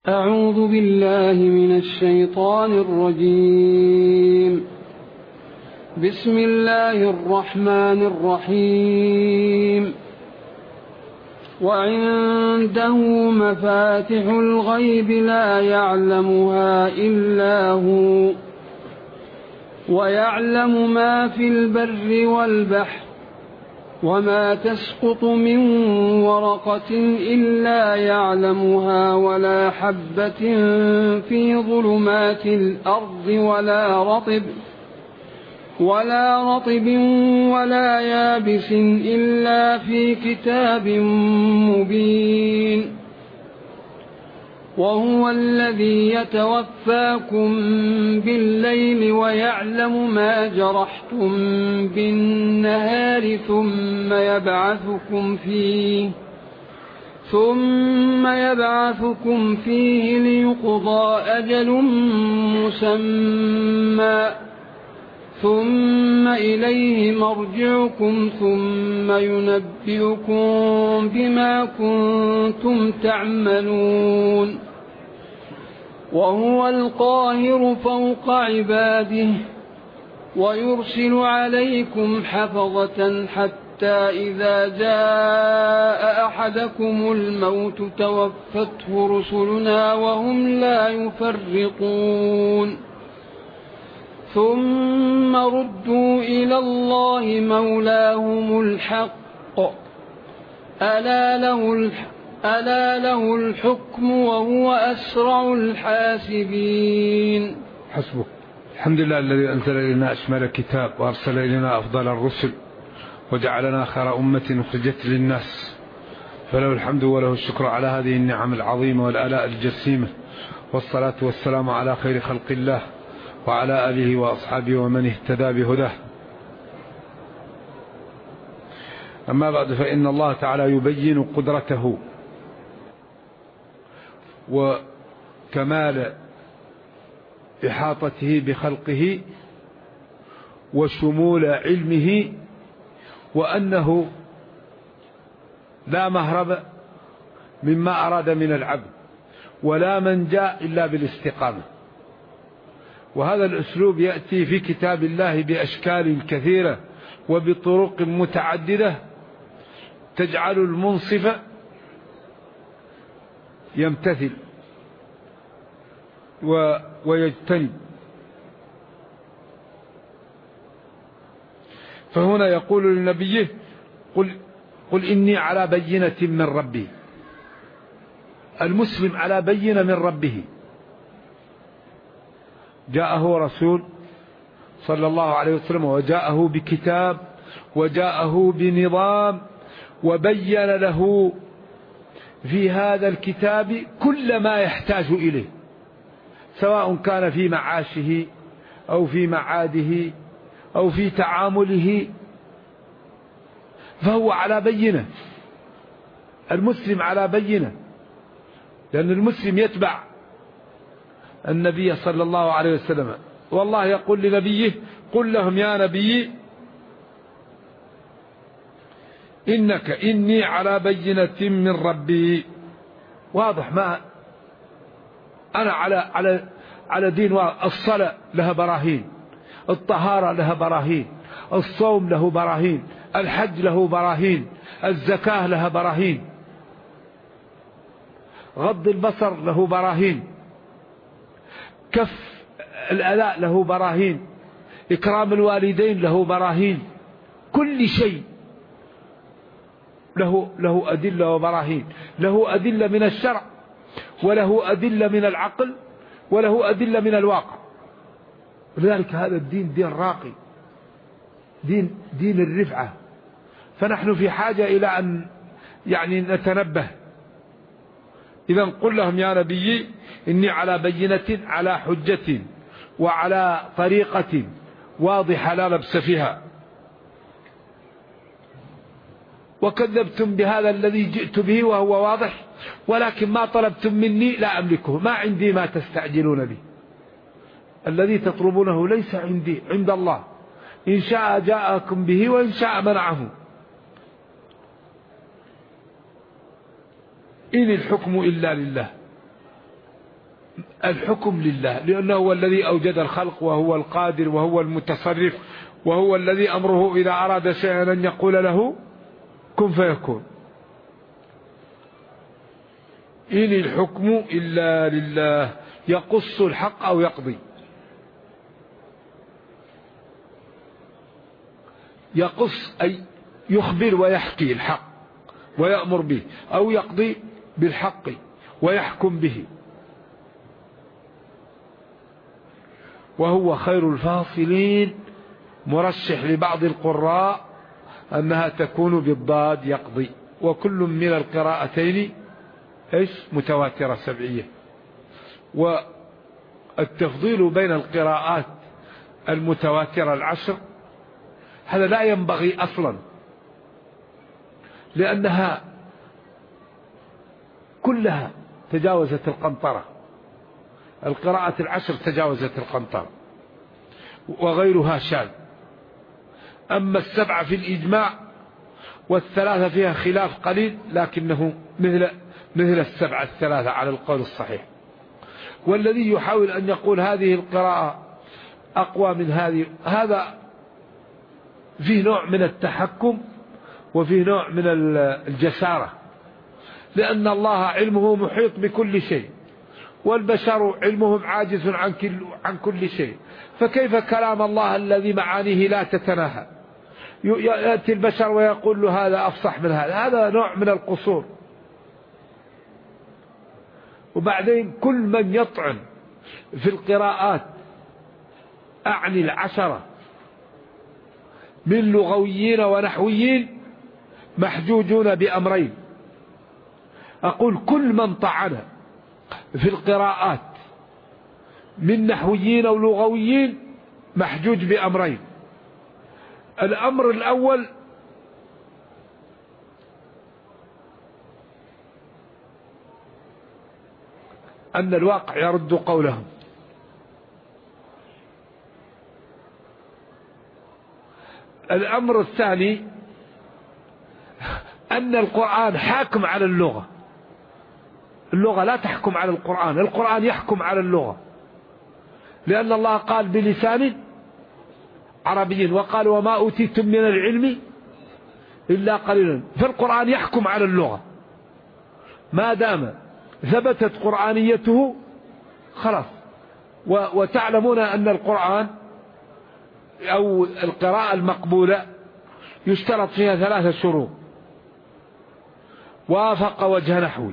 أعوذ بالله من الشيطان الرجيم. بسم الله الرحمن الرحيم. وعنده مفاتح الغيب لا يعلمها إلا هو ويعلم ما في البر والبحر وما تسقط من ورقة إلا يعلمها ولا حبة في ظلمات الأرض ولا رطب ولا يابس إلا في كتاب مبين. وهو الذي يتوفاكم بالليل ويعلم ما جرحتم بالنهار ثم يبعثكم فيه ليقضى أجل مسمى ثم إليه مرجعكم ثم ينبئكم بما كنتم تعملون. وهو القاهر فوق عباده ويرسل عليكم حفظة حتى إذا جاء أحدكم الموت توفته رسلنا وهم لا يفرطون. ثم ردوا إلى الله مولاهم الحق ألا له الحكم وهو أسرع الحاسبين. حسبك. الحمد لله الذي أنزل إلينا أشمل الكتاب وأرسل إلينا أفضل الرسل وجعلنا خير أمة أخرجت للناس، فله الحمد وله الشكر على هذه النعم العظيمة والآلاء الجسيمة، والصلاة والسلام على خير خلق الله وعلى آله وأصحابه ومن اهتدى بهداه. أما بعد، فإن الله تعالى يبين قدرته وكمال إحاطته بخلقه وشمول علمه، وأنه لا مهرب مما أراد من العبد ولا منجا إلا بالاستقامة. وهذا الأسلوب يأتي في كتاب الله بأشكال كثيرة وبطرق متعددة تجعل المنصف يمتثل ويجتنب. فهنا يقول لنبيه: قل إني على بينة من ربي. المسلم على بينة من ربه. جاءه رسول صلى الله عليه وسلم وجاءه بكتاب وجاءه بنظام، وبين له في هذا الكتاب كل ما يحتاج إليه، سواء كان في معاشه أو في معاده أو في تعامله، فهو على بينة. المسلم على بينة، لأن المسلم يتبع النبي صلى الله عليه وسلم. والله يقول لنبيه: قل لهم يا نبي إني على بينة من ربي. واضح؟ ما أنا على دين. الصلاة لها براهين، الطهارة لها براهين، الصوم له براهين، الحج له براهين، الزكاة لها براهين، غض البصر له براهين، كف الأذى له براهين، إكرام الوالدين له براهين. كل شيء له أدلة وبراهين، له أدلة من الشرع وله أدلة من العقل وله أدلة من الواقع. ولذلك هذا الدين دين راقي، دين الرفعة. فنحن في حاجة إلى أن نتنبه. إذا قل لهم يا نبي إني على بينة، على حجة وعلى طريقة واضحة لا لبس فيها، وكذبتم بهذا الذي جئت به وهو واضح، ولكن ما طلبتم مني لا أملكه، ما عندي ما تستعجلون به. الذي تطلبونه ليس عندي، عند الله، إن شاء جاءكم به وإن شاء منعه. إن الحكم إلا لله. الحكم لله، لأنه هو الذي أوجد الخلق وهو القادر وهو المتصرف، وهو الذي أمره إذا أراد شيئا أن يقول له كن فيكون. إن الحكم إلا لله يقص الحق أو يقضي. يقص أي يخبر ويحكي الحق ويأمر به، أو يقضي بالحق ويحكم به، وهو خير الفاصلين. مرشح لبعض القراء أنها تكون بالضاد يقضي، وكل من القراءتين متواترة سبعية. والتفضيل بين القراءات المتواترة العشر هذا لا ينبغي أصلا، لأنها كلها تجاوزت القنطرة. القراءة العشر تجاوزت القنطرة وغيرها شاذ. أما السبعة في الإجماع والثلاثة فيها خلاف قليل، لكنه مثل السبعة الثلاثة على القول الصحيح. والذي يحاول أن يقول هذه القراءة أقوى من هذه، هذا فيه نوع من التحكم وفيه نوع من الجسارة، لأن الله علمه محيط بكل شيء، والبشر علمهم عاجز عن كل شيء. فكيف كلام الله الذي معانيه لا تتناهى يأتي البشر ويقول له هذا أفصح من هذا؟ هذا نوع من القصور. وبعدين كل من يطعن في القراءات، أعني العشرة من لغويين ونحويين، محجوجون بأمرين. أقول كل من طعن في القراءات من نحويين أو لغويين محجوج بأمرين. الأمر الأول أن الواقع يرد قولهم. الأمر الثاني أن القرآن حاكم على اللغة. اللغة لا تحكم على القرآن، القرآن يحكم على اللغة، لأن الله قال بلسان عربي، وقال وما أوتيتم من العلم إلا قليلا. فالقرآن يحكم على اللغة ما دام ثبتت قرآنيته خلاص. وتعلمون أن القرآن أو القراءة المقبولة يشترط فيها 3 شروط: وافق وجه نحوي،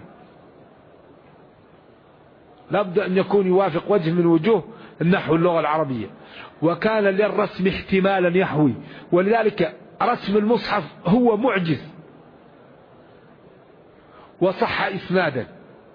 لابد أن يكون يوافق وجه من وجوه النحو اللغة العربية، وكان للرسم احتمالا يحوي، ولذلك رسم المصحف هو معجز، وصح إسنادا.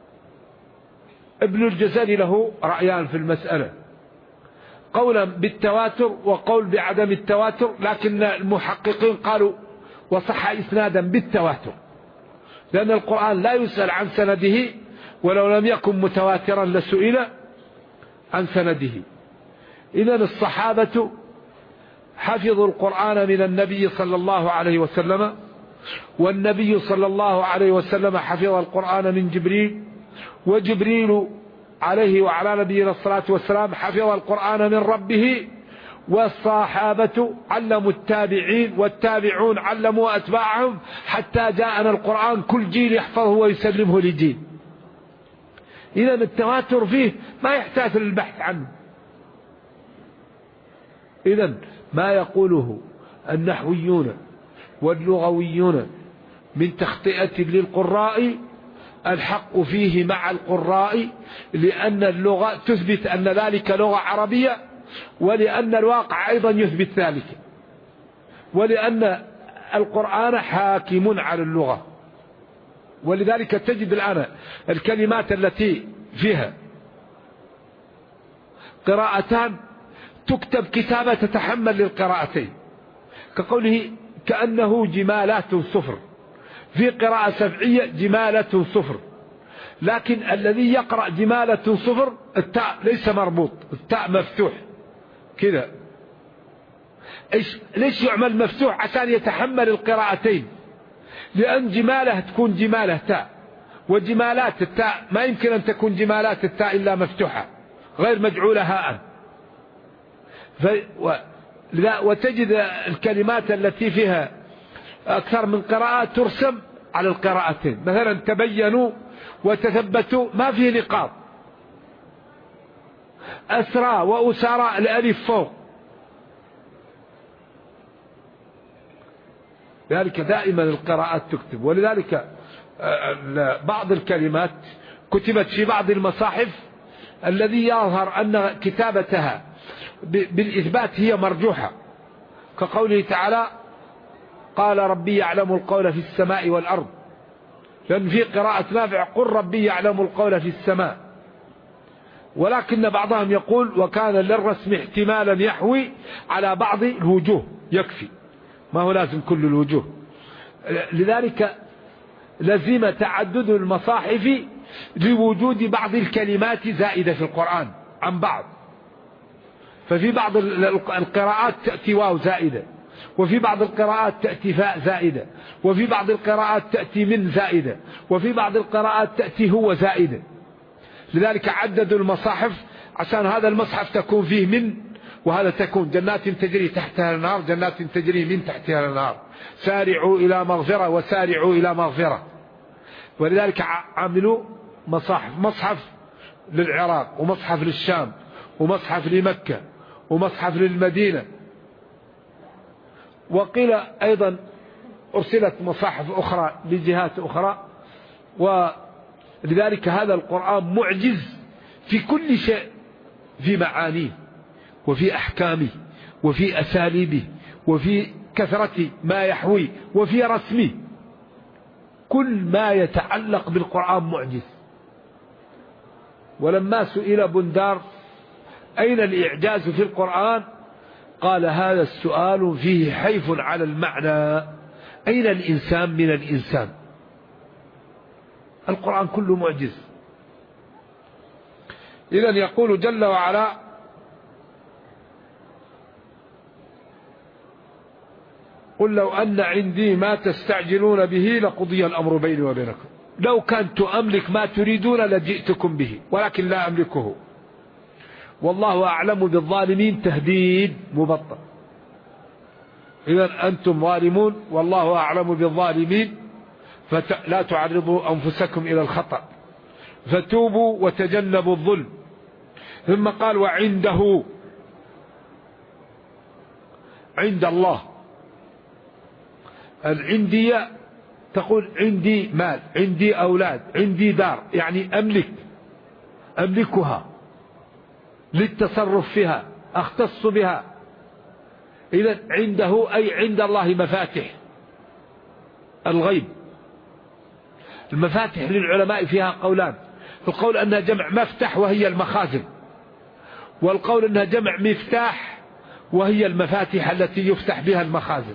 ابن الجزري له رأيان في المسألة، قولا بالتواتر وقول بعدم التواتر، لكن المحققين قالوا وصح إسنادا بالتواتر، لأن القرآن لا يسأل عن سنده، ولو لم يكن متواترا لسئل عن سنده. إذن الصحابة حفظوا القرآن من النبي صلى الله عليه وسلم، والنبي صلى الله عليه وسلم حفظ القرآن من جبريل، وجبريل عليه وعلى نبينا الصلاة والسلام حفظ القرآن من ربه، والصحابة علموا التابعين، والتابعون علموا أتباعهم، حتى جاءنا القرآن كل جيل يحفظه ويسلمه لجيل. إذا التواتر فيه ما يحتاج للبحث عنه. إذا ما يقوله النحويون واللغويون من تخطئة للقراء الحق فيه مع القراء، لأن اللغة تثبت أن ذلك لغة عربية، ولأن الواقع أيضا يثبت ذلك، ولأن القرآن حاكم على اللغة. ولذلك تجد الآن الكلمات التي فيها قراءتان تكتب كتابة تتحمل للقراءتين، كقوله كأنه جمالات صفر، في قراءة سبعية جمالة صفر، لكن الذي يقرأ جمالة صفر التاء ليس مربوط، التاء مفتوح كذا. ليش يعمل مفتوح؟ عشان يتحمل القراءتين، لأن جمالة تكون جمالة تاء، وجمالات التاء ما يمكن أن تكون جمالات التاء إلا مفتوحة غير مجعولة هاء. وتجد الكلمات التي فيها أكثر من قراءة ترسم على القراءتين، مثلا تبينوا وتثبتوا ما فيه نقاط، أسرى وأسارى الألف فوق. لذلك دائما القراءات تكتب. ولذلك بعض الكلمات كتبت في بعض المصاحف الذي يظهر أن كتابتها بالإثبات هي مرجوحة، كقوله تعالى قال ربي يعلم القول في السماء والأرض، لأن في قراءة نافع قل ربي يعلم القول في السماء. ولكن بعضهم يقول وكان للرسم احتمالا يحوي على بعض الوجوه، يكفي، ما هو لازم كل الوجوه. لذلك لزم تعدد المصاحف لوجود بعض الكلمات زائدة في القرآن عن بعض. ففي بعض القراءات تأتي واو زائدة، وفي بعض القراءات تأتي فاء زائدة، وفي بعض القراءات تأتي من زائدة، وفي بعض القراءات تأتي هو زائدة. لذلك عددوا المصاحف عشان هذا المصحف تكون فيه من، وهذا تكون جنات تجري تحتها النار، جنات تجري من تحتها النار، سارعوا إلى مغفرة وسارعوا إلى مغفرة. ولذلك عملوا مصحف للعراق، ومصحف للشام، ومصحف لمكة، ومصحف للمدينة. وقيل أيضا أرسلت مصاحف أخرى لجهات أخرى. ولذلك هذا القرآن معجز في كل شيء، في معانيه وفي أحكامه وفي أساليبه وفي كثرة ما يحوي وفي رسمه. كل ما يتعلق بالقرآن معجز. ولما سئل بندار أين الإعجاز في القرآن قال هذا السؤال فيه حيف على المعنى، أين الإنسان من الإنسان؟ القرآن كله معجز. إذن يقول جل وعلا قل لو أن عندي ما تستعجلون به لقضي الأمر بيني وبينكم، لو كنت أملك ما تريدون لجئتكم به ولكن لا أملكه، والله أعلم بالظالمين تهديد مبطل. إذن أنتم ظالمون والله أعلم بالظالمين، فلا تعرضوا أنفسكم إلى الخطأ، فتوبوا وتجنبوا الظلم. ثم قال وعنده، عند الله. العندية تقول عندي مال، عندي أولاد، عندي دار، يعني أملكها للتصرف فيها، أختص بها. إذا عنده أي عند الله مفاتح الغيب. المفاتح للعلماء فيها قولان، القول أنها جمع مفتح وهي المخازن، والقول أنها جمع مفتاح وهي المفاتح التي يفتح بها المخازن.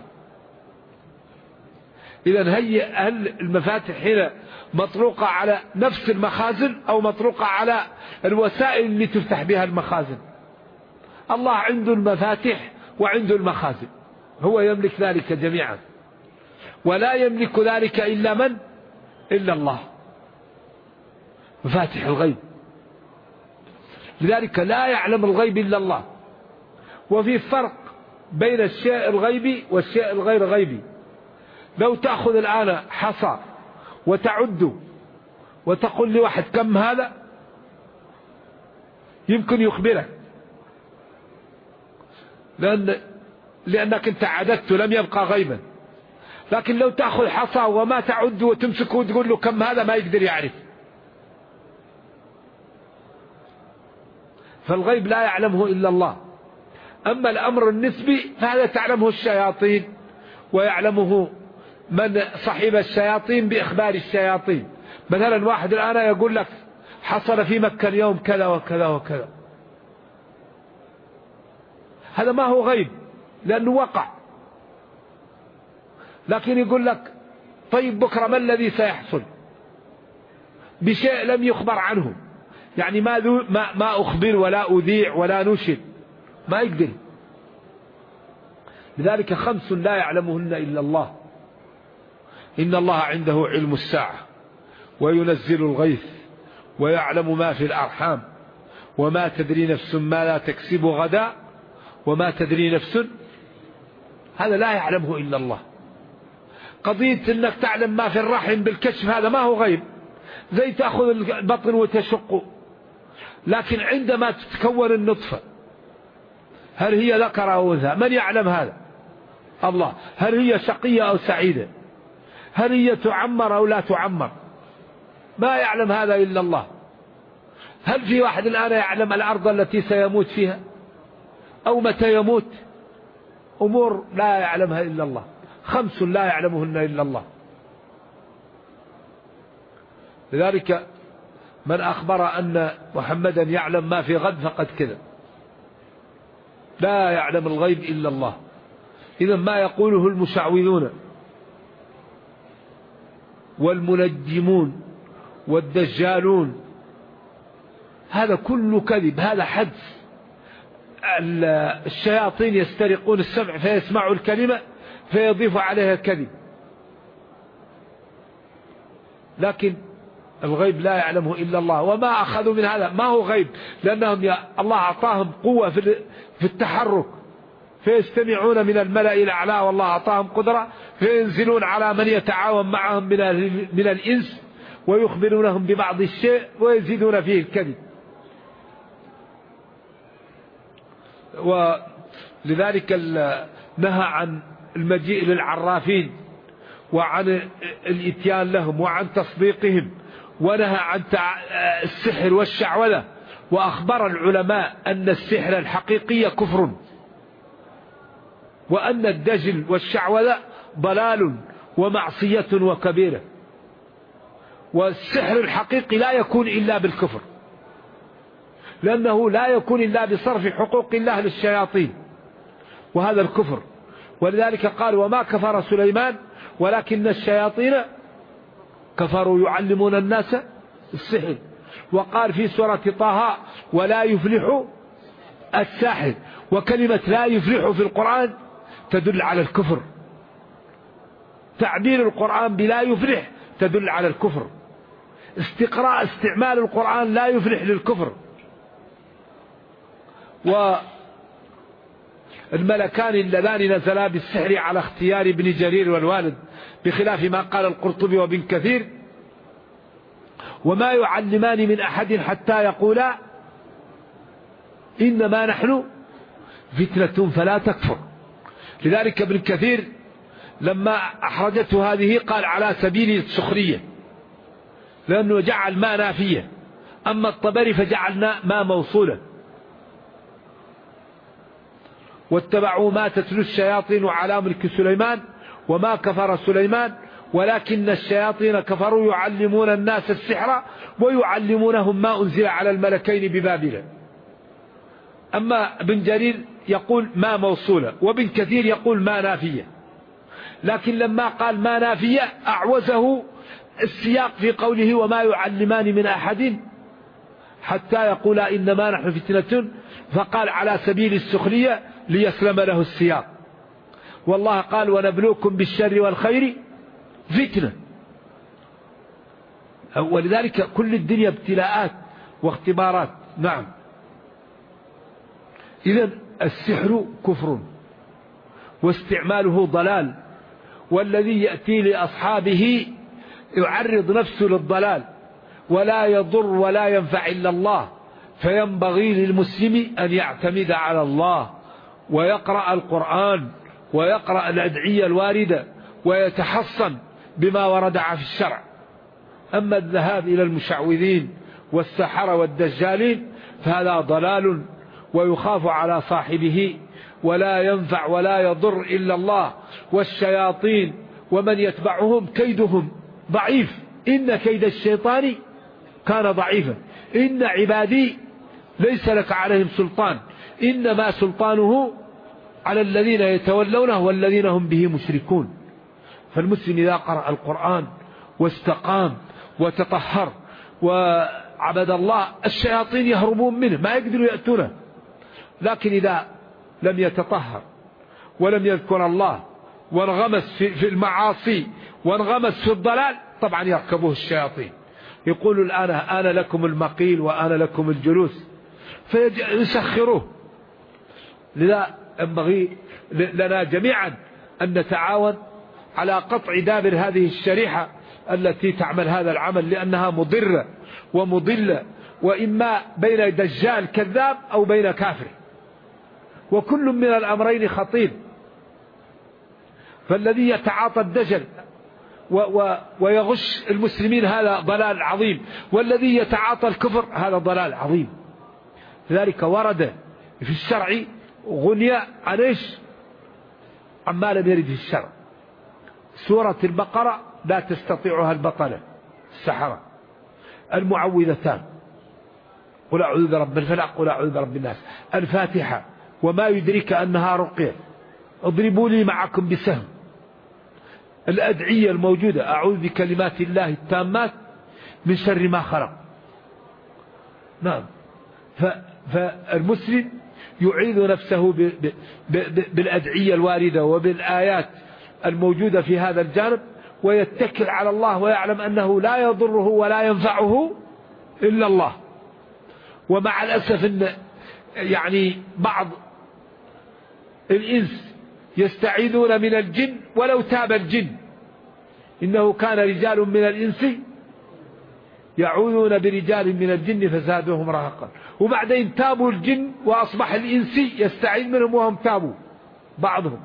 إذن هل المفاتح هنا مطروقة على نفس المخازن أو مطروقة على الوسائل اللي تفتح بها المخازن؟ الله عنده المفاتح وعنده المخازن، هو يملك ذلك جميعا، ولا يملك ذلك إلا من؟ إلا الله، مفاتح الغيب. لذلك لا يعلم الغيب إلا الله. وفي فرق بين الشيء الغيبي والشيء الغير غيبي. لو تأخذ الآن حصى وتعد وتقول لواحد كم هذا، يمكن يخبرك، لأنك انت عددت لم يبقى غيبا. لكن لو تأخذ حصى وما تعد وتمسكه وتقول له كم هذا، ما يقدر يعرف. فالغيب لا يعلمه إلا الله. أما الأمر النسبي فهذا تعلمه الشياطين، ويعلمه من صحب الشياطين بإخبار الشياطين. مثلا واحد الآن يقول لك حصل في مكة اليوم كذا وكذا وكذا، هذا ما هو غيب لأنه وقع. لكن يقول لك طيب بكرة ما الذي سيحصل، بشيء لم يخبر عنه، يعني ما أخبر ولا أذيع ولا نشد، ما يقدر. لذلك 5 لا يعلمهن إلا الله. إن الله عنده علم الساعة وينزل الغيث ويعلم ما في الأرحام وما تدري نفس ما لا تكسب غدا وما تدري نفس، هذا لا يعلمه إلا الله. قضية أنك تعلم ما في الرحم بالكشف هذا ما هو غيب، زي تأخذ البطن وتشقه، لكن عندما تتكون النطفة هل هي ذكر أو أنثى؟ من يعلم هذا؟ الله. هل هي شقية أو سعيدة؟ هل هي تعمر أو لا تعمر؟ ما يعلم هذا إلا الله. هل في واحد الآن يعلم الأرض التي سيموت فيها أو متى يموت؟ أمور لا يعلمها إلا الله، 5 لا يعلمهن إلا الله. لذلك من أخبر أن محمدا يعلم ما في غد فقد كذب، لا يعلم الغيب إلا الله. إذا ما يقوله المشعوذون والمنجمون والدجالون هذا كله كذب، هذا حدث. الشياطين يسترقون السمع فيسمعوا الكلمة فيضيف عليها كذب، لكن الغيب لا يعلمه إلا الله. وما أخذوا من هذا ما هو غيب، لأنهم الله أعطاهم قوة في التحرك، فيستمعون من الملأ الأعلى، والله أعطاهم قدرة فينزلون على من يتعاون معهم من الإنس ويخبرونهم ببعض الشيء ويزيدون فيه الكذب. ولذلك نهى عن المجيء للعرافين وعن الاتيان لهم وعن تصديقهم، ونهى عن السحر والشعوذة. وأخبر العلماء أن السحر الحقيقي كفر، وأن الدجل والشعوذة ضلال ومعصية وكبيرة. والسحر الحقيقي لا يكون إلا بالكفر، لأنه لا يكون إلا بصرف حقوق الله للشياطين، وهذا الكفر. ولذلك قال وما كفر سليمان ولكن الشياطين كفروا يعلمون الناس السحر. وقال في سورة طه ولا يفلح الساحر، وكلمة لا يفلح في القرآن تدل على الكفر. تعبير القرآن بلا يفلح تدل على الكفر. استعمال القرآن لا يفلح للكفر. والملكان اللذان نزلا بالسحر على اختيار ابن جرير والوالد، بخلاف ما قال القرطبي وابن كثير وما يعلمان من أحد حتى يقولا إنما نحن فتنة فلا تكفر. لذلك ابن كثير لما أحرجته هذه قال على سبيل السخرية، لأنه جعل ما نافية. أما الطبري فجعلنا ما موصولة. واتبعوا ما تتلو الشياطين على ملك سليمان وما كفر سليمان ولكن الشياطين كفروا يعلمون الناس السحر ويعلمونهم ما أنزل على الملكين ببابل. أما ابن جرير يقول ما موصولة، وابن كثير يقول ما نافية. لكن لما قال ما نافية أعوزه السياق في قوله وما يعلمان من أحد حتى يقولا إنما نحن فتنة، فقال على سبيل السخرية ليسلم له السياق. والله قال ونبلوكم بالشر والخير فتنة. ولذلك كل الدنيا ابتلاءات واختبارات. نعم. إذن السحر كفر واستعماله ضلال، والذي يأتي لأصحابه يعرض نفسه للضلال ولا يضر ولا ينفع إلا الله. فينبغي للمسلم أن يعتمد على الله ويقرأ القرآن ويقرأ الأدعية الواردة ويتحصن بما ورد في الشرع. أما الذهاب إلى المشعوذين والسحرة والدجالين فهذا ضلال ويخاف على صاحبه، ولا ينفع ولا يضر إلا الله. والشياطين ومن يتبعهم كيدهم ضعيف، إن كيد الشيطان كان ضعيفا. إن عبادي ليس لك عليهم سلطان، إنما سلطانه على الذين يتولونه والذين هم به مشركون. فالمسلم إذا قرأ القرآن واستقام وتطهر وعبد الله الشياطين يهربون منه، ما يقدروا يأتونه. لكن إذا لم يتطهر ولم يذكر الله وانغمس في المعاصي وانغمس في الضلال طبعا يركبه الشياطين. يقول الآن أنا لكم المقيل وأنا لكم الجلوس، فيسخروه. لذا ينبغي لنا جميعا أن نتعاون على قطع دابر هذه الشريحة التي تعمل هذا العمل، لأنها مضرة ومضلة، وإما بين دجال كذاب أو بين كافر، وكل من الأمرين خطير. فالذي يتعاطى الدجل ويغش المسلمين هذا ضلال عظيم، والذي يتعاطى الكفر هذا ضلال عظيم. لذلك ورد في الشرع غنية عن إيش؟ عما لم يرد في الشرع. سورة البقرة لا تستطيعها البطلة السحرة. المعوذتان قل أعوذ برب الفلق قل أعوذ برب الناس. الفاتحة وما يدرك أنها رقية. اضربوا لي معكم بسهم. الأدعية الموجودة أعوذ بكلمات الله التامات من شر ما خلق. نعم. فالمسلم يعيذ نفسه بالأدعية الواردة وبالآيات الموجودة في هذا الجانب، ويتكل على الله ويعلم أنه لا يضره ولا ينفعه إلا الله. ومع الأسف أن يعني بعض الإنس يستعيذون من الجن ولو تاب الجن. إنه كان رجال من الإنس يعوذون برجال من الجن فزادوهم رهقا، وبعدين تابوا الجن وأصبح الإنس يستعيذ منهم وهم تابوا بعضهم.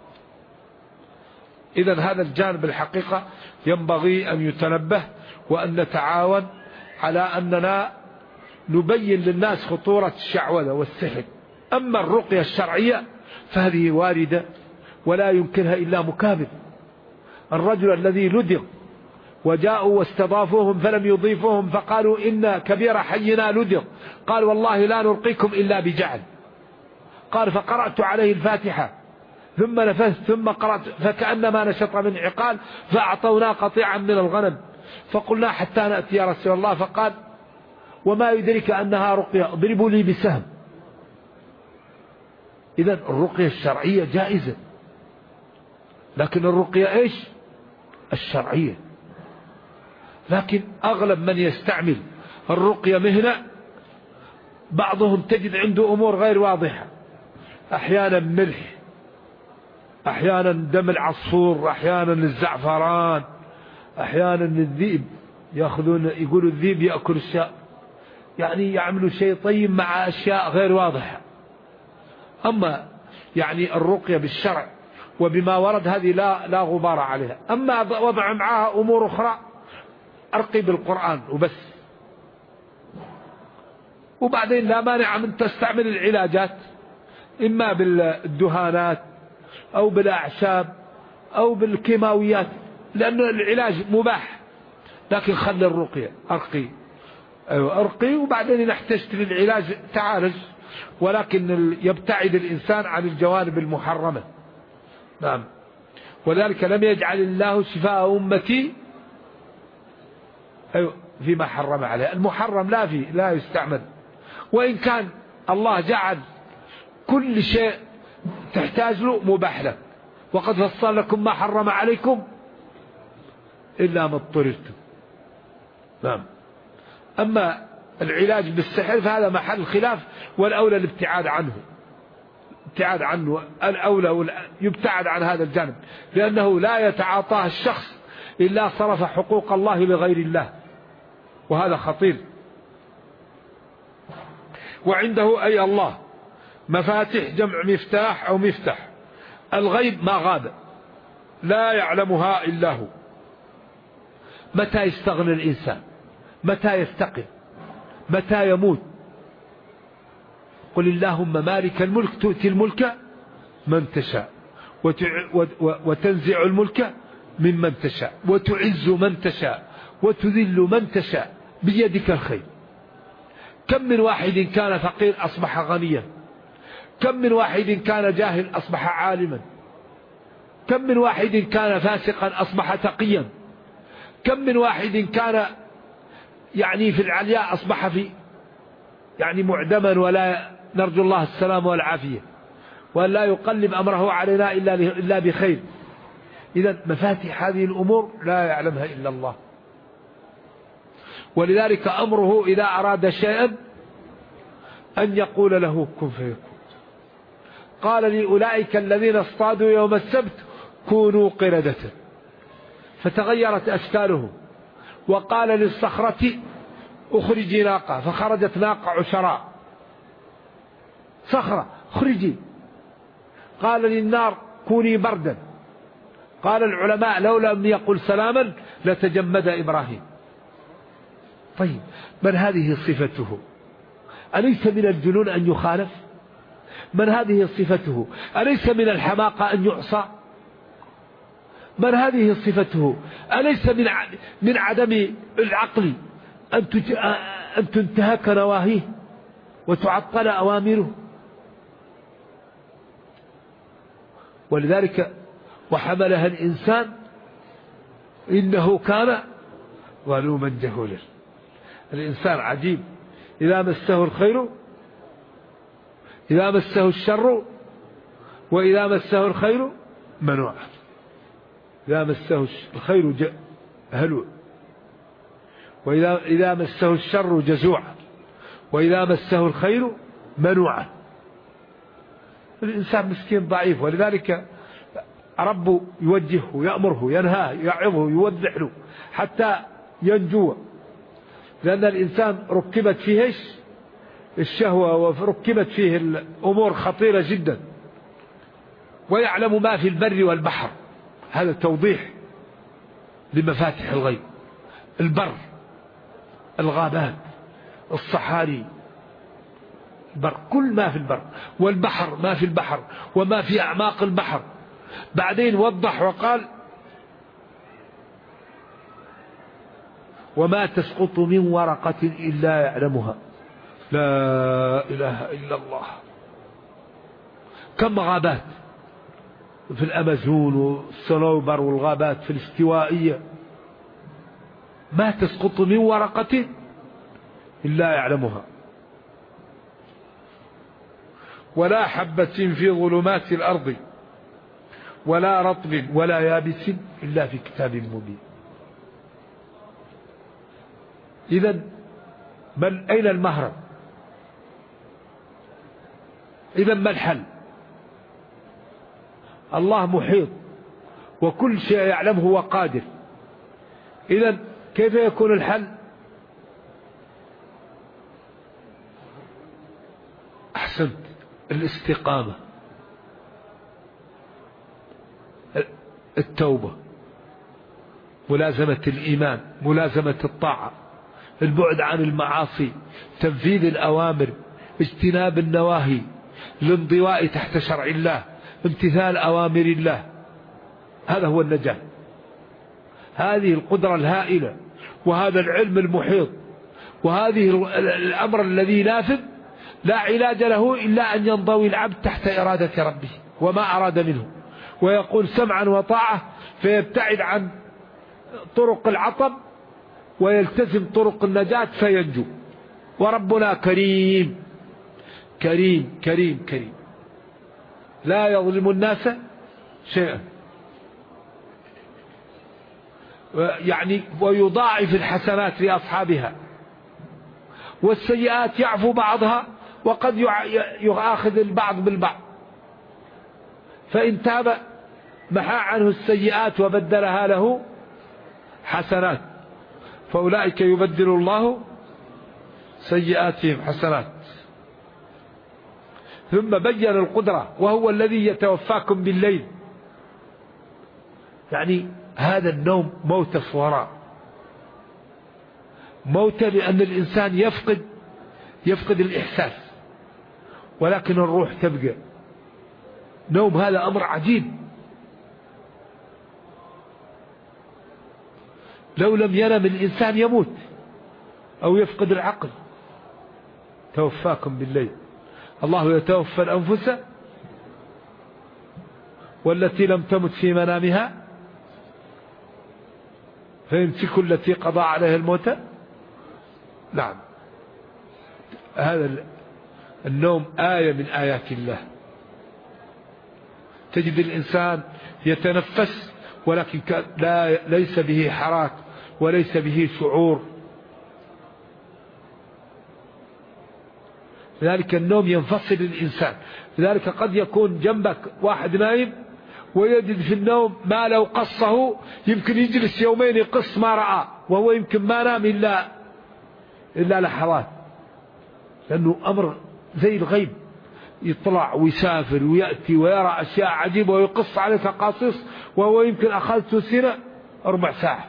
إذن هذا الجانب الحقيقة ينبغي أن يتنبه، وأن نتعاون على أننا نبين للناس خطورة الشعوذة والسحر. أما الرقية الشرعية فهذه واردة ولا يمكنها إلا مكابر. الرجل الذي لدغ وجاءوا واستضافوهم فلم يضيفوهم فقالوا إن كبير حينا لدغ، قال والله لا نرقيكم إلا بجعل. قال فقرأت عليه الفاتحة ثم نفثت ثم قرأت فكأنما نشط من عقال، فأعطونا قطيعا من الغنم فقلنا حتى نأتي يا رسول الله، فقال وما يدرك أنها رقية اضربوا لي بسهم. إذن الرقية الشرعية جائزة، لكن الرقية إيش؟ الشرعية. لكن أغلب من يستعمل الرقية مهنة، بعضهم تجد عنده أمور غير واضحة، أحيانا ملح، أحيانا دم العصفور، أحيانا الزعفران، أحيانا الذئب، يأخذون يقولوا الذئب يأكل الشاء، يعني يعملوا شيء طيب مع أشياء غير واضحة. أما يعني الرقية بالشرع وبما ورد هذه لا غبار عليها. أما وضع معها أمور أخرى أرقي بالقرآن وبس. وبعدين لا مانع من تستعمل العلاجات، إما بالدهانات أو بالأعشاب أو بالكيماويات، لأن العلاج مباح، لكن خلي الرقية أرقي وبعدين إن احتجت للعلاج تعالج، ولكن يبتعد الإنسان عن الجوانب المحرمة. نعم. ولذلك لم يجعل الله شفاء أمتي فيما حرم عليه. المحرم لا يستعمل، وإن كان الله جعل كل شيء تحتاج له مباح لك، وقد فصل لكم ما حرم عليكم إلا ما اضطررتم. نعم. أما العلاج بالسحر فهذا محل خلاف، والأولى الابتعاد عنه، الأولى يبتعد عن هذا الجانب، لأنه لا يتعاطاه الشخص إلا صرف حقوق الله لغير الله، وهذا خطير. وعنده أي الله مفاتيح جمع مفتاح أو مفتح. الغيب ما غاب لا يعلمها إلا هو. متى يستغني الإنسان، متى يفتقر، متى يموت. قل اللهم مالك الملك تؤتي الملك من تشاء وتنزع الملك ممن تشاء وتعز من تشاء وتذل من تشاء بيدك الخير. كم من واحد كان فقير أصبح غنيا، كم من واحد كان جاهل أصبح عالما، كم من واحد كان فاسقا أصبح تقيا، كم من واحد كان يعني في العلياء أصبح في يعني معدما، ولا نرجو الله السلام والعافية، وأن لا يقلب أمره علينا إلا بخير. إذن مفاتيح هذه الأمور لا يعلمها إلا الله. ولذلك أمره إذا أراد شيئا أن يقول له كن فيكون. قال لأولئك الذين اصطادوا يوم السبت كونوا قردة فتغيرت أشكالهم، وقال للصخرة أخرجي ناقة فخرجت ناقة عشراء. صخرة اخرجي. قال للنار كوني بردا. قال العلماء لو لم يقل سلاما لتجمد إبراهيم. طيب من هذه صفته؟ أليس من الجنون أن يخالف؟ من هذه صفته؟ أليس من الحماقة أن يعصى؟ من هذه صفته؟ أليس من عدم العقل أن تنتهك نواهيه وتعطل أوامره؟ ولذلك وحملها الإنسان إنه كان ظلوما جهولا. الإنسان عجيب، إذا مسه الخير، إذا مسه الشر، وإذا مسه الخير منوعا. إذا مسه الخير هلوع، وإذا مسه الشر جزوعا، وإذا مسه الخير منوعا. الإنسان مسكين ضعيف، ولذلك رب يوجهه يأمره ينهاه يعظه يوضح له حتى ينجو، لأن الإنسان ركبت فيه الشهوة وركبت فيه الأمور خطيرة جدا، ويعلم ما في البر والبحر. هذا توضيح لمفاتح الغيب. البر، الغابات، الصحاري، البر، كل ما في البر، والبحر ما في البحر وما في أعماق البحر. بعدين وضح وقال وما تسقط من ورقة إلا يعلمها. لا إله إلا الله. كم غابات في الأمازون والصنوبر والغابات في الاستوائية، ما تسقط من ورقة إلا يعلمها، ولا حبة في ظلمات الأرض ولا رطب ولا يابس إلا في كتاب مبين. إذن أين المهرب؟ إذن ما الحل؟ الله محيط وكل شيء يعلمه وقادر. إذن كيف يكون الحل؟ أحسنت، الاستقامة، التوبة، ملازمة الإيمان، ملازمة الطاعة، البعد عن المعاصي، تنفيذ الأوامر، اجتناب النواهي، الانضواء تحت شرع الله، امتثال أوامر الله. هذا هو النجاة. هذه القدرة الهائلة، وهذا العلم المحيط، وهذه الأمر الذي نافذ لا علاج له إلا أن ينضوي العبد تحت إرادة ربه وما أراد منه، ويقول سمعا وطاعة، فيبتعد عن طرق العطب ويلتزم طرق النجاة فينجو. وربنا كريم كريم كريم كريم، لا يظلم الناس شيئا، يعني ويضاعف الحسنات لأصحابها، والسيئات يعفو بعضها وقد يؤاخذ البعض بالبعض، فإن تاب محى عنه السيئات وبدلها له حسنات، فأولئك يبدل الله سيئاتهم حسنات. ثم بين القدرة، وهو الذي يتوفاكم بالليل. يعني هذا النوم موت صوراء، موت لأن الإنسان يفقد الإحساس، ولكن الروح تبقى. نوم هذا أمر عجيب، لو لم ينم الإنسان يموت أو يفقد العقل. توفاكم بالليل، الله يتوفى الأنفس والتي لم تمت في منامها فيمسك التي قضى عليها الموت. نعم، هذا النوم آية من آيات الله. تجد الإنسان يتنفس ولكن ليس به حراك وليس به شعور، لذلك النوم ينفصل الإنسان. لذلك قد يكون جنبك واحد نايم ويجد في النوم ما لو قصه يمكن يجلس يومين يقص ما رأى، وهو يمكن ما نام إلا لحظات، لأنه أمر زي الغيب، يطلع ويسافر ويأتي ويرى أشياء عجيبة ويقص عليك قصص، وهو يمكن أخذته سنة 4 ساعة،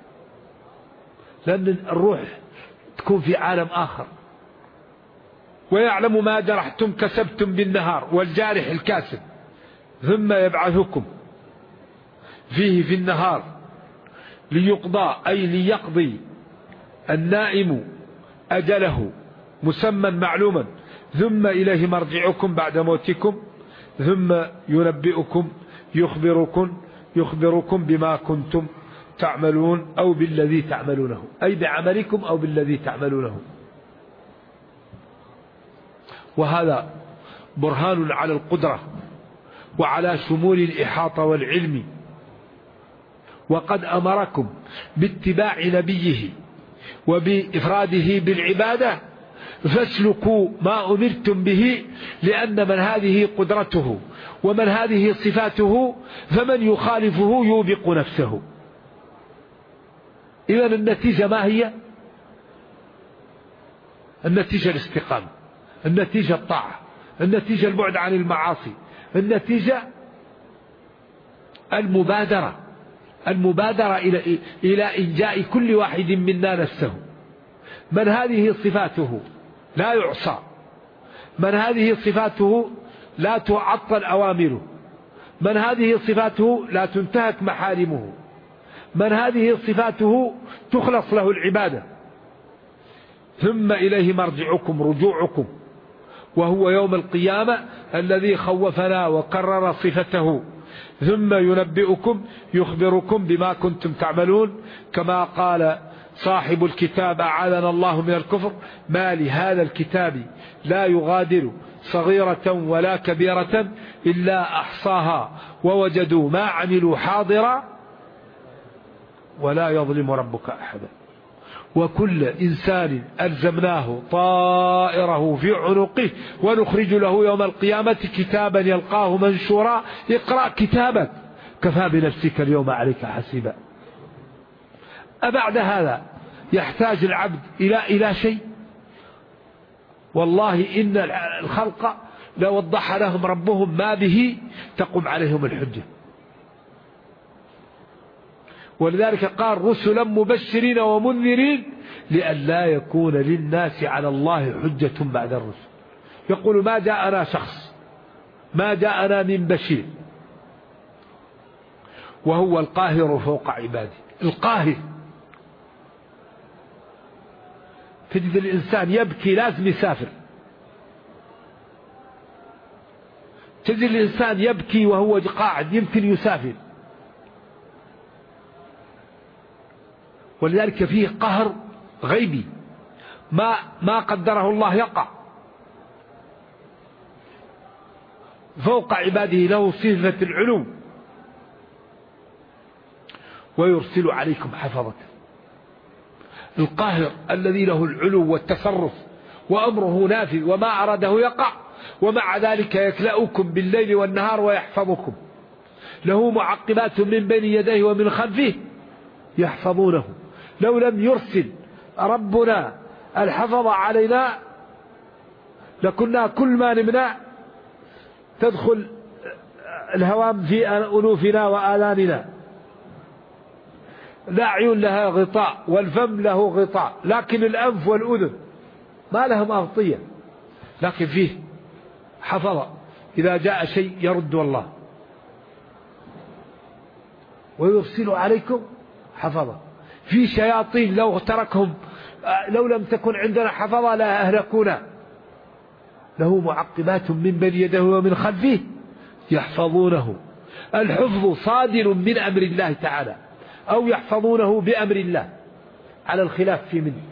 لأن الروح تكون في عالم آخر. ويعلم ما جرحتم كسبتم بالنهار والجارح الكاسب، ثم يبعثكم فيه في النهار ليقضى، أي ليقضي النائم أجله مسمى معلوما، ثم إليه مرجعكم بعد موتكم، ثم ينبئكم يخبركم بما كنتم تعملون أو بالذي تعملونه، أي بعملكم أو بالذي تعملونه. وهذا برهان على القدرة وعلى شمول الإحاطة والعلم. وقد أمركم باتباع نبيه وبإفراده بالعبادة، فاسلكوا ما أمرتم به، لأن من هذه قدرته ومن هذه صفاته فمن يخالفه يوبق نفسه. إذن النتيجة ما هي؟ النتيجة الاستقامة، النتيجة الطاعة، النتيجة البعد عن المعاصي، النتيجة المبادرة إلى إنجاء كل واحد منا نفسه. من هذه صفاته لا يعصى، من هذه صفاته لا تعطل أوامره، من هذه صفاته لا تنتهك محارمه، من هذه صفاته تخلص له العبادة. ثم إليه مرجعكم، رجوعكم، وهو يوم القيامة الذي خوفنا وكرر صفته. ثم ينبئكم يخبركم بما كنتم تعملون، كما قال صاحب الكتاب أعاذنا الله من الكفر: ما لهذا الكتاب لا يغادر صغيرة ولا كبيرة إلا أحصاها ووجدوا ما عملوا حاضرا ولا يظلم ربك أحدا. وكل إنسان ألزمناه طائره في عنقه ونخرج له يوم القيامة كتابا يلقاه منشورا: اقرأ كتابك كفى بنفسك اليوم عليك حسيبا. أبعد هذا يحتاج العبد إلى شيء؟ والله إن الخلق لو وضح لهم ربهم ما به تقوم عليهم الحجة. ولذلك قال: رسلا مبشرين ومنذرين لئلا يكون للناس على الله حجة بعد الرسل. يقول: ما جاءنا شخص، ما جاءنا من بشير، وهو القاهر فوق عباده. القاهر. تجد الإنسان يبكي لازم يسافر، تجد الإنسان يبكي وهو قاعد يمكن يسافر. ولذلك فيه قهر غيبي ما قدره الله يقع فوق عباده، له صفة العلو. ويرسل عليكم حفظة. القاهر الذي له العلو والتصرف وأمره نافذ وما أراده يقع، ومع ذلك يكلأكم بالليل والنهار ويحفظكم. له معقبات من بين يديه ومن خلفه يحفظونه. لو لم يرسل ربنا الحفظ علينا لكنا كل ما نمنا تدخل الهوام في أنوفنا وآذاننا. لا عيون لها غطاء والفم له غطاء، لكن الأنف والأذن ما لهم أغطية، لكن فيه حفظ إذا جاء شيء يرد الله. ويرسل عليكم حفظة. في شياطين لو تركهم، لو لم تكن عندنا حفظة لا أهلكونا. له معقبات من بين يده ومن خلفه يحفظونه. الحفظ صادر من أمر الله تعالى، أو يحفظونه بأمر الله على الخلاف في منه.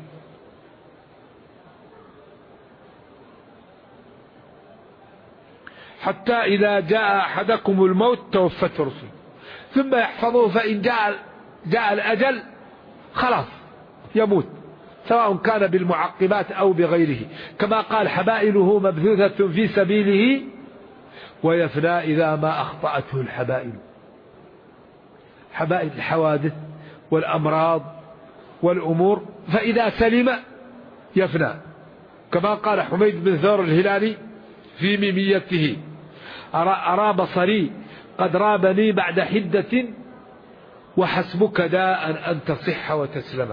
حتى إذا جاء أحدكم الموت توفته رسله ثم يحفظه، فإن جاء الأجل خلاص يموت، سواء كان بالمعقبات أو بغيره، كما قال حبائله مبثوثة في سبيله ويفنى إذا ما أخطأته الحبائل. حبائل الحوادث والأمراض والأمور، فإذا سلم يفنى، كما قال حميد بن ثور الهلالي في ميميته: أرى بصري قد رابني بعد حدة وحسبك داء أن تصح وتسلم.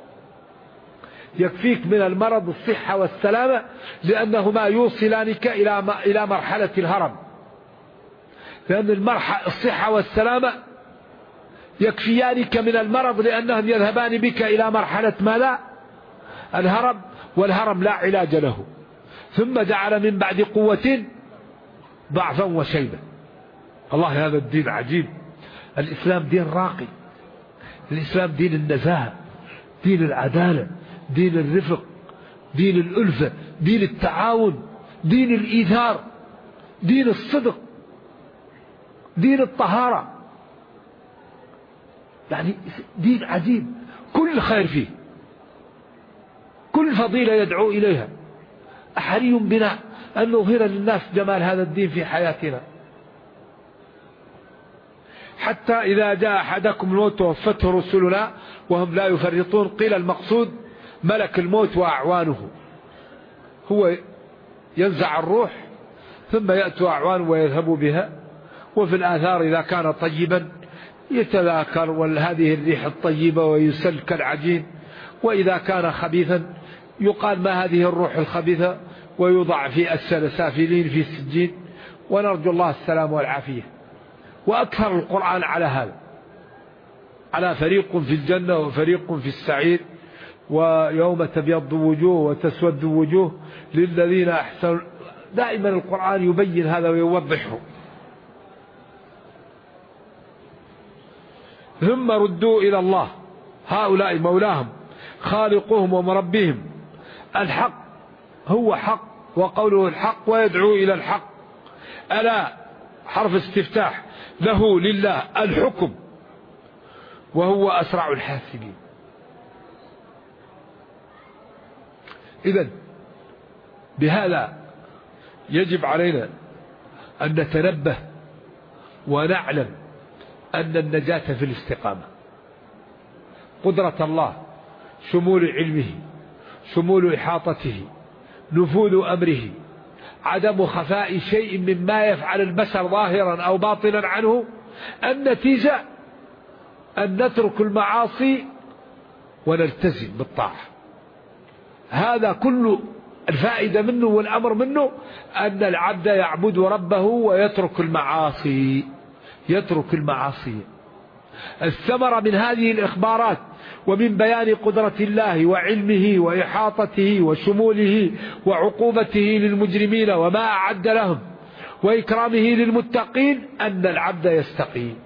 يكفيك من المرض الصحة والسلامة، لأنهما يوصلانك إلى مرحلة الهرم، لأن الصحة والسلامة يكفيانك من المرض، لأنهم يذهبان بك إلى مرحلة ماذا؟ الهرم، والهرم لا علاج له. ثم جعل من بعد قوة ضعفا وشيبة. الله، هذا الدين عجيب. الإسلام دين راقي، الإسلام دين النزاهة، دين العدالة، دين الرفق، دين الألفة، دين التعاون، دين الإيثار، دين الصدق، دين الطهارة. يعني دين عجيب، كل خير فيه، كل فضيلة يدعو إليها. أحري بنا أن نظهر للناس جمال هذا الدين في حياتنا، حتى إذا جاء أحدكم الموت توفته رسلنا وهم لا يفرطون. قيل المقصود ملك الموت وأعوانه، هو ينزع الروح ثم يأتوا أعوان ويذهبوا بها. وفي الآثار إذا كان طيبا يتذاكر وهذه الريح الطيبة ويسل كالعجين، وإذا كان خبيثا يقال ما هذه الروح الخبيثة ويوضع في أسفل سافلين في السجين، ونرجو الله السلام والعافية. وأكثر القرآن على هذا، على فريق في الجنة وفريق في السعير، ويوم تبيض وجوه وتسود وجوه للذين أحسنوا. دائما القرآن يبين هذا ويوضحه. ثم ردوا إلى الله، هؤلاء مولاهم خالقهم ومربيهم. الحق هو حق، وقوله الحق ويدعو إلى الحق. ألا حرف استفتاح، له لله الحكم وهو أسرع الحاسبين. إذن بهذا يجب علينا أن نتنبه ونعلم أن النجاة في الاستقامة. قدرة الله، شمول علمه، شمول إحاطته، نفوذ أمره، عدم خفاء شيء مما يفعل البشر ظاهرا أو باطنا عنه. النتيجة أن نترك المعاصي ونلتزم بالطاعة. هذا كل الفائدة منه والأمر منه، أن العبد يعبد ربه ويترك المعاصي، يترك المعاصي. الثمرة من هذه الإخبارات ومن بيان قدرة الله وعلمه وإحاطته وشموله وعقوبته للمجرمين وما أعد لهم وإكرامه للمتقين أن العبد يستقيم.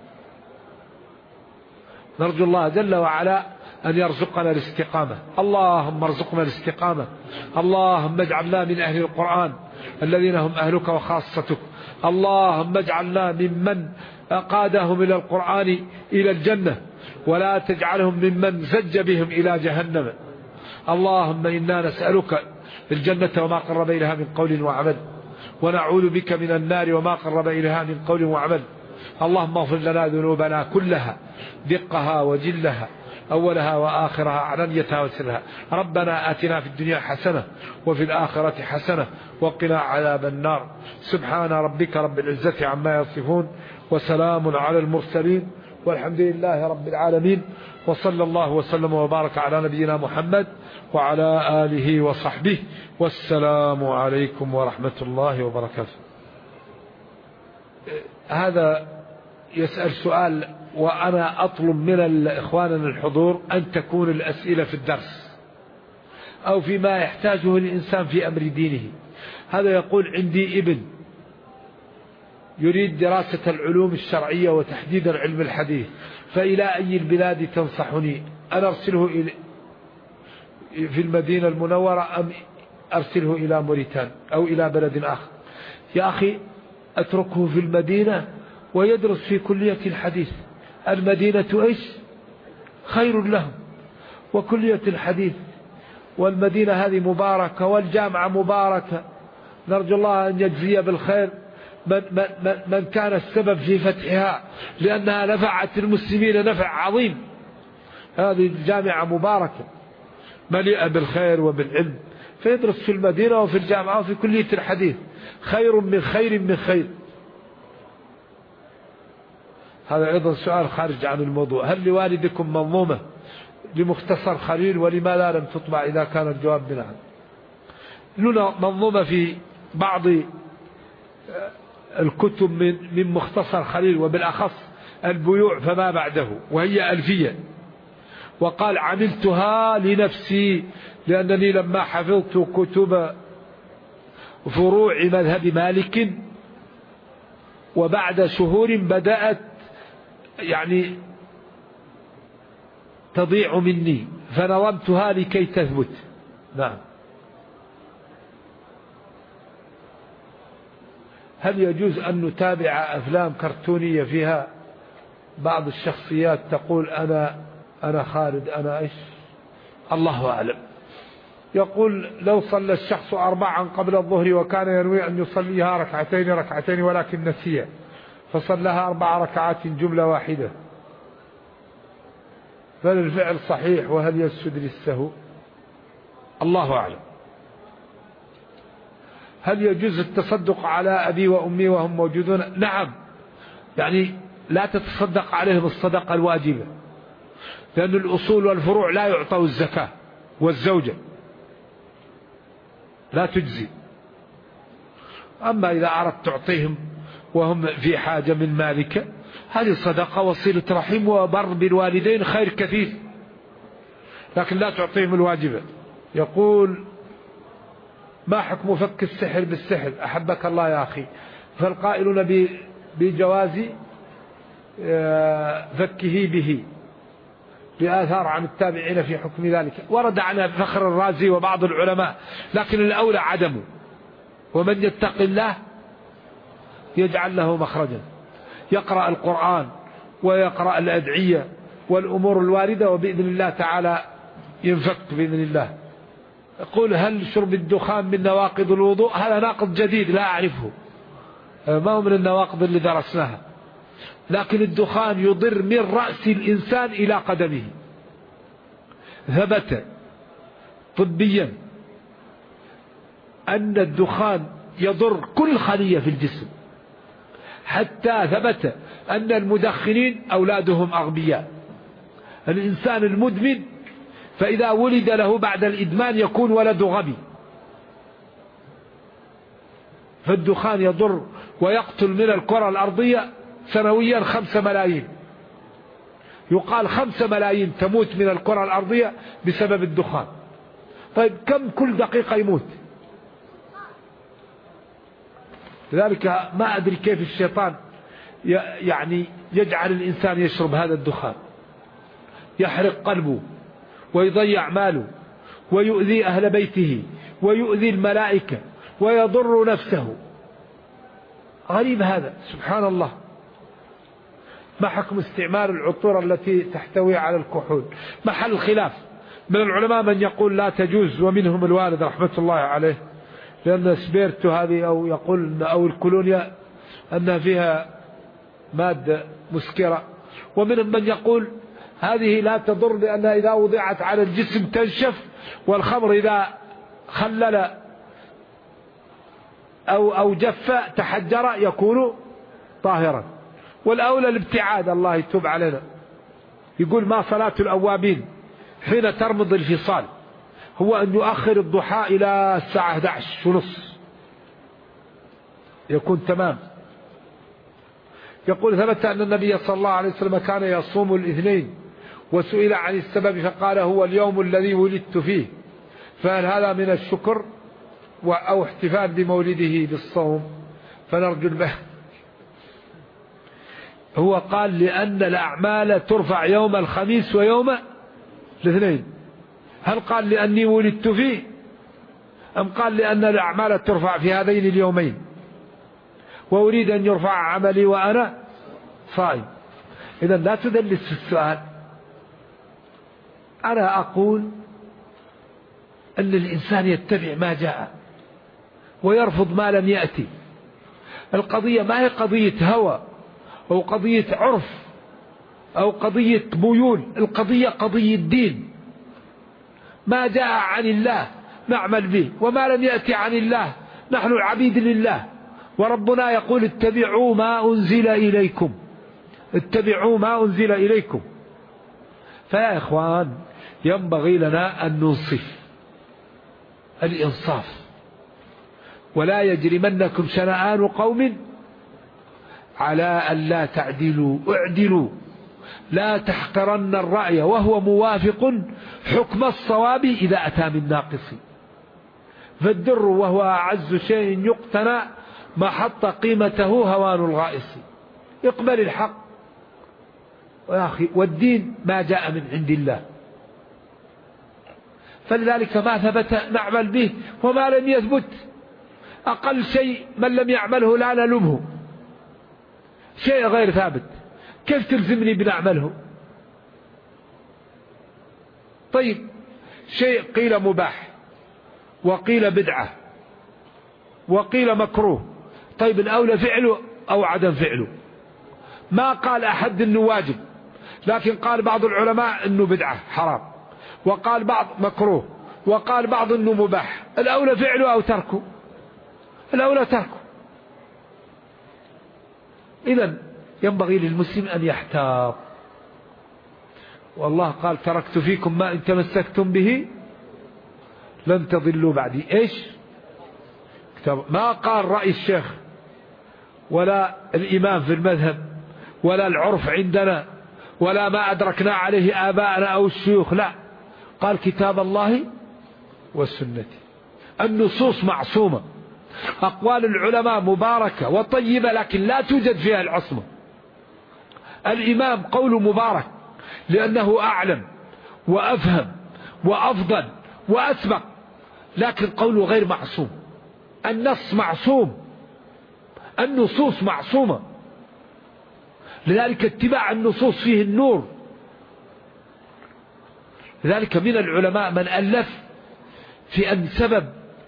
نرجو الله جل وعلا أن يرزقنا الاستقامة. اللهم ارزقنا الاستقامة. اللهم اجعلنا من أهل القرآن الذين هم أهلك وخاصتك. اللهم اجعلنا ممن قادهم إلى القرآن إلى الجنة، ولا تجعلهم ممن زج بهم إلى جهنم. اللهم إنا نسألك الجنة وما قرب إليها من قول وعمل، ونعوذ بك من النار وما قرب إليها من قول وعمل. اللهم اغفر لنا ذنوبنا كلها، دقها وجلها، أولها وآخرها، علانيتها وسرها. ربنا آتنا في الدنيا حسنة وفي الآخرة حسنة وقنا عذاب النار. سبحان ربك رب العزة عما يصفون، وسلام على المرسلين، والحمد لله رب العالمين. وصلى الله وسلم وبارك على نبينا محمد وعلى آله وصحبه، والسلام عليكم ورحمة الله وبركاته. هذا يسأل سؤال، وأنا أطلب من إخواننا الحضور أن تكون الأسئلة في الدرس أو فيما يحتاجه الإنسان في أمر دينه. هذا يقول: عندي ابن يريد دراسة العلوم الشرعية وتحديدا علم الحديث، فإلى أي البلاد تنصحني؟ أن أرسله في المدينة المنورة أم أرسله إلى موريتان أو إلى بلد آخر؟ يا أخي أتركه في المدينة ويدرس في كلية الحديث. المدينة إيش خير لهم، وكلية الحديث والمدينة هذه مباركة والجامعة مباركة، نرجو الله أن يجزي بالخير من كان السبب في فتحها، لأنها نفعت المسلمين نفع عظيم. هذه الجامعة مباركة مليئة بالخير وبالعلم، فيدرس في المدينة وفي الجامعة وفي كلية الحديث، خير من خير من خير. هذا أيضا سؤال خارج عن الموضوع. هل لوالدكم منظومة لمختصر خليل ولماذا لم تطبع إذا كان الجواب بنعم؟ لنا منظومة في بعض الكتب من مختصر خليل، وبالأخص البيوع فما بعده، وهي ألفية. وقال عملتها لنفسي لأنني لما حفظت كتب فروع مذهب مالك وبعد شهور بدأت يعني تضيع مني فنظمتها لكي تثبت. نعم. هل يجوز أن نتابع أفلام كرتونية فيها بعض الشخصيات تقول أنا خالد أنا إيش؟ الله أعلم. يقول لو صلى الشخص 4 قبل الظهر وكان ينوي أن يصليها ركعتين ولكن نسي فصلىها 4 ركعات جملة واحدة، فالفعل صحيح وهل يسجد للسهو؟ الله أعلم. هل يجوز التصدق على أبي وأمي وهم موجودون؟ نعم، يعني لا تتصدق عليهم الصدقة الواجبة، لأن الأصول والفروع لا يعطوا الزكاة، والزوجة لا تجزي. أما إذا أردت تعطيهم وهم في حاجة من مالك، هذه صدقة وصلة رحم وبر بالوالدين خير كثير، لكن لا تعطيهم الواجبة. يقول ما حكم فك السحر بالسحر؟ أحبك الله يا أخي. فالقائلون بجواز فكه به لآثار عن التابعين في حكم ذلك، ورد عن فخر الرازي وبعض العلماء، لكن الأولى عدمه. ومن يتق الله يجعل له مخرجا، يقرأ القرآن ويقرأ الأدعية والأمور الواردة، وبإذن الله تعالى ينفك بإذن الله. يقول هل شرب الدخان من نواقض الوضوء؟ هذا ناقض جديد لا أعرفه، ما هو من النواقض اللي درسناها، لكن الدخان يضر من رأس الإنسان إلى قدمه. ثبت طبيا أن الدخان يضر كل خلية في الجسم، حتى ثبت أن المدخنين أولادهم أغبياء. الإنسان المدمن فإذا ولد له بعد الإدمان يكون ولده غبي. فالدخان يضر ويقتل من الكرة الأرضية سنويا 5 ملايين، يقال 5 ملايين تموت من الكرة الأرضية بسبب الدخان. طيب كم كل دقيقة يموت؟ لذلك ما أدري كيف الشيطان يعني يجعل الإنسان يشرب هذا الدخان، يحرق قلبه ويضيع ماله ويؤذي أهل بيته ويؤذي الملائكة ويضر نفسه. غريب هذا، سبحان الله. ما حكم استعمال العطور التي تحتوي على الكحول؟ محل خلاف من العلماء، من يقول لا تجوز ومنهم الوالد رحمة الله عليه، لأن سبيرتو هذه أو يقول أو الكولونيا أنها فيها مادة مسكرة، ومنهم من يقول هذه لا تضر لأنها إذا وضعت على الجسم تنشف، والخمر إذا خلل أو جف تحجر يكون طاهرا. والأولى الابتعاد، الله يتوب علينا. يقول ما صلاة الأوابين حين ترمض الفصال؟ هو أن يؤخر الضحى إلى الساعة 11:30 يكون تمام. يقول ثبت أن النبي صلى الله عليه وسلم كان يصوم الاثنين، وسئل عن السبب فقال هو اليوم الذي ولدت فيه، فهل هذا من الشكر أو احتفال بمولده بالصوم؟ فنرجو البحث. هو قال لأن الأعمال ترفع يوم الخميس ويوم الاثنين. هل قال لأني ولدت فيه أم قال لأن الأعمال ترفع في هذين اليومين وأريد أن يرفع عملي وأنا صائم؟ إذا لا تدلس في السؤال. أنا أقول أن الإنسان يتبع ما جاء ويرفض ما لم يأتي. القضية ما هي قضية هوى أو قضية عرف أو قضية ميول، القضية قضية دين. ما جاء عن الله نعمل به، وما لم يأتي عن الله نحن العبيد لله. وربنا يقول اتبعوا ما أنزل إليكم، اتبعوا ما أنزل إليكم. فيا إخوان ينبغي لنا أن ننصف الإنصاف، ولا يجرمنكم شنآن قوم على أن لا تعدلوا اعدلوا لا تحقرن الرأي وهو موافق حكم الصواب إذا أتى من ناقص. فالدر وهو أعز شيء يقتنى ما حط قيمته هوان الغائص. اقبل الحق يا أخي، والدين ما جاء من عند الله، فلذلك ما ثبت نعمل به، وما لم يثبت أقل شيء من لم يعمله لا نلومه. شيء غير ثابت كيف تلزمني بنعمله؟ طيب شيء قيل مباح وقيل بدعة وقيل مكروه، طيب الأولى فعله أو عدم فعله؟ ما قال أحد أنه واجب، لكن قال بعض العلماء أنه بدعة حرام، وقال بعض مكروه، وقال بعض أنه مباح. الأولى فعله أو تركه؟ الأولى تركه. إذن ينبغي للمسلم أن يحتاط. والله قال تركت فيكم ما إن تمسكتم به لن تضلوا بعدي. إيش كتاب؟ ما قال رأي الشيخ ولا الإمام في المذهب ولا العرف عندنا ولا ما أدركنا عليه آباءنا أو الشيوخ، لا، قال كتاب الله والسنة. النصوص معصومة، أقوال العلماء مباركة وطيبة لكن لا توجد فيها العصمة. الإمام قوله مبارك لأنه أعلم وأفهم وأفضل وأسبق، لكن قوله غير معصوم. النص معصوم، النصوص معصومة، لذلك اتباع النصوص فيه النور. لذلك من العلماء من ألف في أن سبب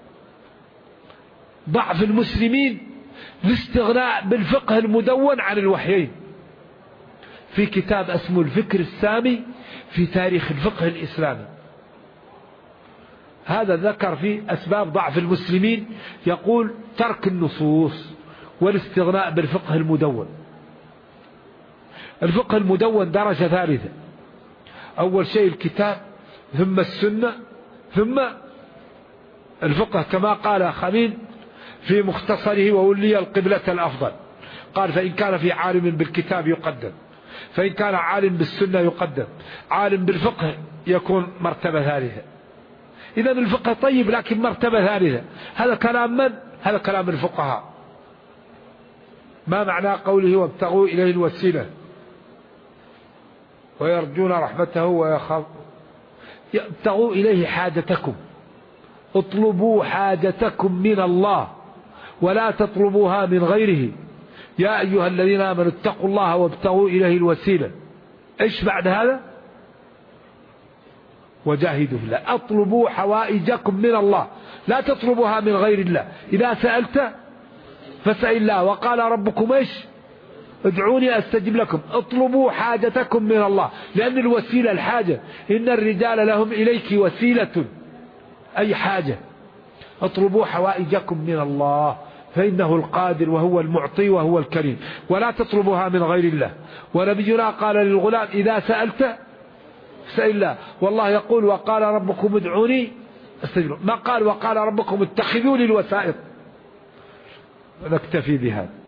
ضعف المسلمين الاستغناء بالفقه المدون عن الوحيين، في كتاب اسمه الفكر السامي في تاريخ الفقه الإسلامي. هذا ذكر في أسباب ضعف المسلمين، يقول ترك النصوص والاستغناء بالفقه المدون. الفقه المدون درجة ثالثة، أول شيء الكتاب ثم السنة ثم الفقه، كما قال خليل في مختصره وولي القبلة الأفضل، قال فإن كان في عالم بالكتاب يقدم، فإن كان عالم بالسنة يقدم، عالم بالفقه يكون مرتبة ثالثة. إذن الفقه طيب لكن مرتبة ثالثة. هذا كلام من؟ هذا كلام الفقهاء. ما معنى قوله وابتغوا إليه الوسيلة ويرجون رحمته ويخاف؟ يبتغوا إليه حاجتكم، اطلبوا حاجتكم من الله ولا تطلبوها من غيره. يا أيها الذين آمنوا اتقوا الله وابتغوا إليه الوسيلة. إيش بعد هذا؟ وجاهدوا في الله. اطلبوا حوائجكم من الله، لا تطلبوها من غير الله. إذا سألت فاسأل الله، وقال ربكم إيش؟ ادعوني أستجب لكم. اطلبوا حاجتكم من الله، لأن الوسيلة الحاجة. إن الرجال لهم إليك وسيلة، أي حاجة. اطلبوا حوائجكم من الله فإنه القادر وهو المعطي وهو الكريم، ولا تطلبوها من غير الله. ونبينا قال للغلام إذا سألت فاسأل الله، والله يقول وقال ربكم ادعوني استجب. ما قال وقال ربكم اتخذوا لي الوسائط. نكتفي بهذا.